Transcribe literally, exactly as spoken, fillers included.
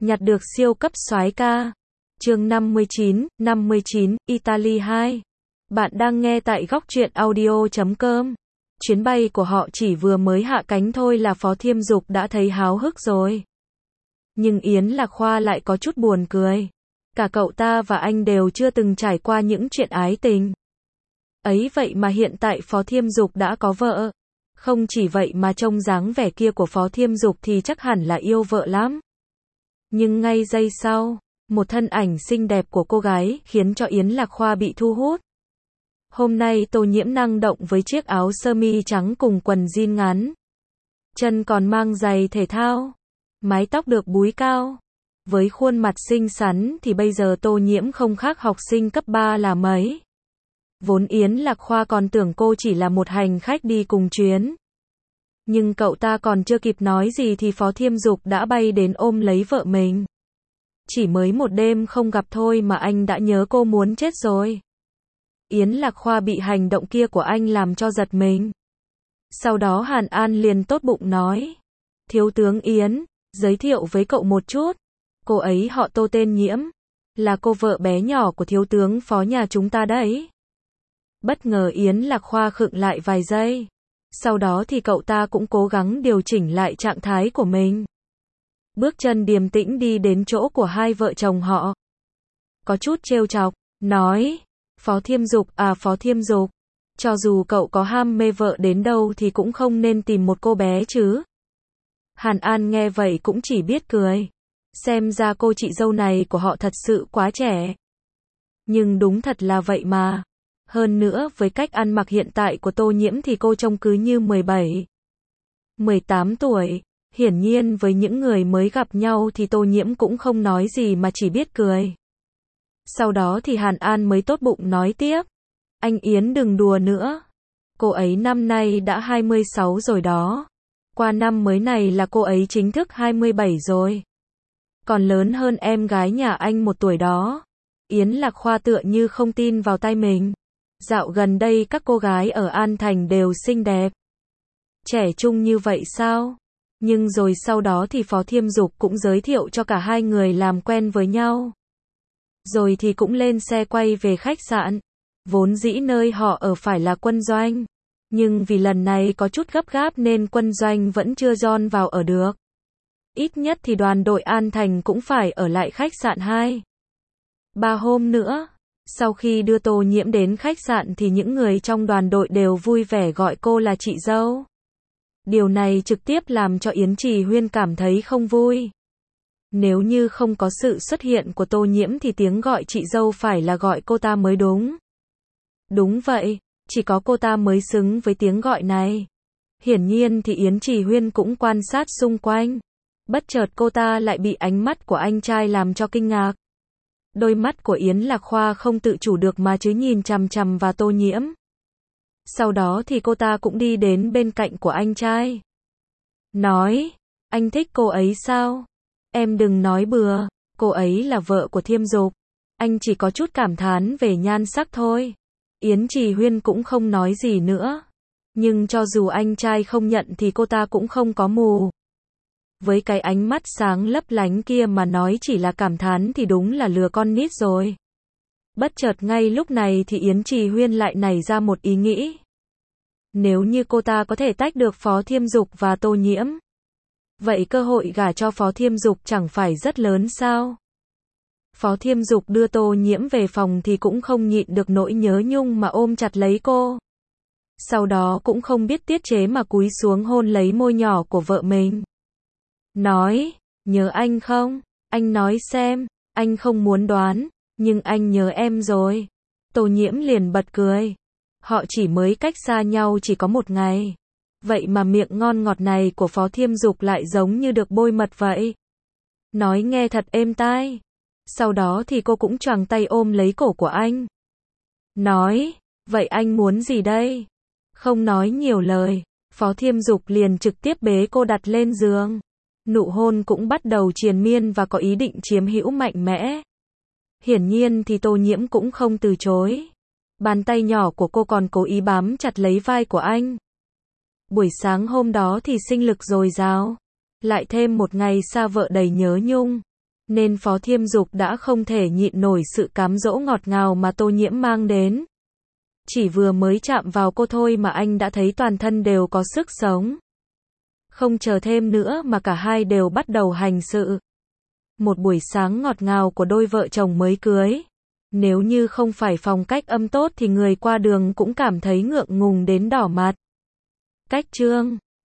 Nhặt được siêu cấp soái ca. Chương năm mươi chín, năm mươi chín, Italy hai. Bạn đang nghe tại góc truyện audio chấm com. Chuyến bay của họ chỉ vừa mới hạ cánh thôi là Phó Thiêm Dục đã thấy háo hức rồi. Nhưng Yến Lạc Khoa lại có chút buồn cười. Cả cậu ta và anh đều chưa từng trải qua những chuyện ái tình. Ấy vậy mà hiện tại Phó Thiêm Dục đã có vợ. Không chỉ vậy mà trông dáng vẻ kia của Phó Thiêm Dục thì chắc hẳn là yêu vợ lắm. Nhưng ngay giây sau, một thân ảnh xinh đẹp của cô gái khiến cho Yến Lạc Khoa bị thu hút. Hôm nay Tô Nhiễm năng động với chiếc áo sơ mi trắng cùng quần jean ngắn. Chân còn mang giày thể thao. Mái tóc được búi cao. Với khuôn mặt xinh xắn thì bây giờ Tô Nhiễm không khác học sinh cấp ba là mấy. Vốn Yến Lạc Khoa còn tưởng cô chỉ là một hành khách đi cùng chuyến. Nhưng cậu ta còn chưa kịp nói gì thì Phó Thiêm Dục đã bay đến ôm lấy vợ mình. Chỉ mới một đêm không gặp thôi mà anh đã nhớ cô muốn chết rồi. Yến Lạc Khoa bị hành động kia của anh làm cho giật mình. Sau đó Hàn An liền tốt bụng nói. Thiếu tướng Yến, giới thiệu với cậu một chút. Cô ấy họ Tô tên Nhiễm. Là cô vợ bé nhỏ của thiếu tướng Phó nhà chúng ta đấy. Bất ngờ Yến Lạc Khoa khựng lại vài giây. Sau đó thì cậu ta cũng cố gắng điều chỉnh lại trạng thái của mình. Bước chân điềm tĩnh đi đến chỗ của hai vợ chồng họ. Có chút trêu chọc, nói. Phó Thiêm Dục à Phó Thiêm Dục. Cho dù cậu có ham mê vợ đến đâu thì cũng không nên tìm một cô bé chứ. Hàn An nghe vậy cũng chỉ biết cười. Xem ra cô chị dâu này của họ thật sự quá trẻ. Nhưng đúng thật là vậy mà. Hơn nữa với cách ăn mặc hiện tại của Tô Nhiễm thì cô trông cứ như mười bảy, mười tám tuổi. Hiển nhiên với những người mới gặp nhau thì Tô Nhiễm cũng không nói gì mà chỉ biết cười. Sau đó thì Hàn An mới tốt bụng nói tiếp. Anh Yến đừng đùa nữa. Cô ấy năm nay đã hai mươi sáu rồi đó. Qua năm mới này là cô ấy chính thức hai mươi bảy rồi. Còn lớn hơn em gái nhà anh một tuổi đó. Yến Lạc Khoa tựa như không tin vào tai mình. Dạo gần đây các cô gái ở An Thành đều xinh đẹp. Trẻ trung như vậy sao? Nhưng rồi sau đó thì Phó Thiêm Dục cũng giới thiệu cho cả hai người làm quen với nhau. Rồi thì cũng lên xe quay về khách sạn. Vốn dĩ nơi họ ở phải là Quân Doanh. Nhưng vì lần này có chút gấp gáp nên Quân Doanh vẫn chưa dọn vào ở được. Ít nhất thì đoàn đội An Thành cũng phải ở lại khách sạn hai, ba hôm nữa. Sau khi đưa Tô Nhiễm đến khách sạn thì những người trong đoàn đội đều vui vẻ gọi cô là chị dâu. Điều này trực tiếp làm cho Yến Trì Huyên cảm thấy không vui. Nếu như không có sự xuất hiện của Tô Nhiễm thì tiếng gọi chị dâu phải là gọi cô ta mới đúng. Đúng vậy, chỉ có cô ta mới xứng với tiếng gọi này. Hiển nhiên thì Yến Trì Huyên cũng quan sát xung quanh. Bất chợt cô ta lại bị ánh mắt của anh trai làm cho kinh ngạc. Đôi mắt của Yến Lạc Khoa không tự chủ được mà chứ nhìn chằm chằm vào Tô Nhiễm. Sau đó thì cô ta cũng đi đến bên cạnh của anh trai. Nói, anh thích cô ấy sao? Em đừng nói bừa, cô ấy là vợ của Thiêm Dục. Anh chỉ có chút cảm thán về nhan sắc thôi. Yến Trì Huyên cũng không nói gì nữa. Nhưng cho dù anh trai không nhận thì cô ta cũng không có mù. Với cái ánh mắt sáng lấp lánh kia mà nói chỉ là cảm thán thì đúng là lừa con nít rồi. Bất chợt ngay lúc này thì Yến Trì Huyên lại nảy ra một ý nghĩ. Nếu như cô ta có thể tách được Phó Thiêm Dục và Tô Nhiễm, vậy cơ hội gả cho Phó Thiêm Dục chẳng phải rất lớn sao? Phó Thiêm Dục đưa Tô Nhiễm về phòng thì cũng không nhịn được nỗi nhớ nhung mà ôm chặt lấy cô. Sau đó cũng không biết tiết chế mà cúi xuống hôn lấy môi nhỏ của vợ mình. Nói, nhớ anh không? Anh nói xem, anh không muốn đoán, nhưng anh nhớ em rồi. Tô Nhiễm liền bật cười. Họ chỉ mới cách xa nhau chỉ có một ngày. Vậy mà miệng ngon ngọt này của Phó Thiêm Dục lại giống như được bôi mật vậy. Nói nghe thật êm tai. Sau đó thì cô cũng choàng tay ôm lấy cổ của anh. Nói, vậy anh muốn gì đây? Không nói nhiều lời, Phó Thiêm Dục liền trực tiếp bế cô đặt lên giường. Nụ hôn cũng bắt đầu triền miên và có ý định chiếm hữu mạnh mẽ. Hiển nhiên thì Tô Nhiễm cũng không từ chối. Bàn tay nhỏ của cô còn cố ý bám chặt lấy vai của anh. Buổi sáng hôm đó thì sinh lực dồi dào. Lại thêm một ngày xa vợ đầy nhớ nhung. Nên Phó Thiêm Dục đã không thể nhịn nổi sự cám dỗ ngọt ngào mà Tô Nhiễm mang đến. Chỉ vừa mới chạm vào cô thôi mà anh đã thấy toàn thân đều có sức sống. Không chờ thêm nữa mà cả hai đều bắt đầu hành sự. Một buổi sáng ngọt ngào của đôi vợ chồng mới cưới. Nếu như không phải phong cách âm tốt thì người qua đường cũng cảm thấy ngượng ngùng đến đỏ mặt. Cách chương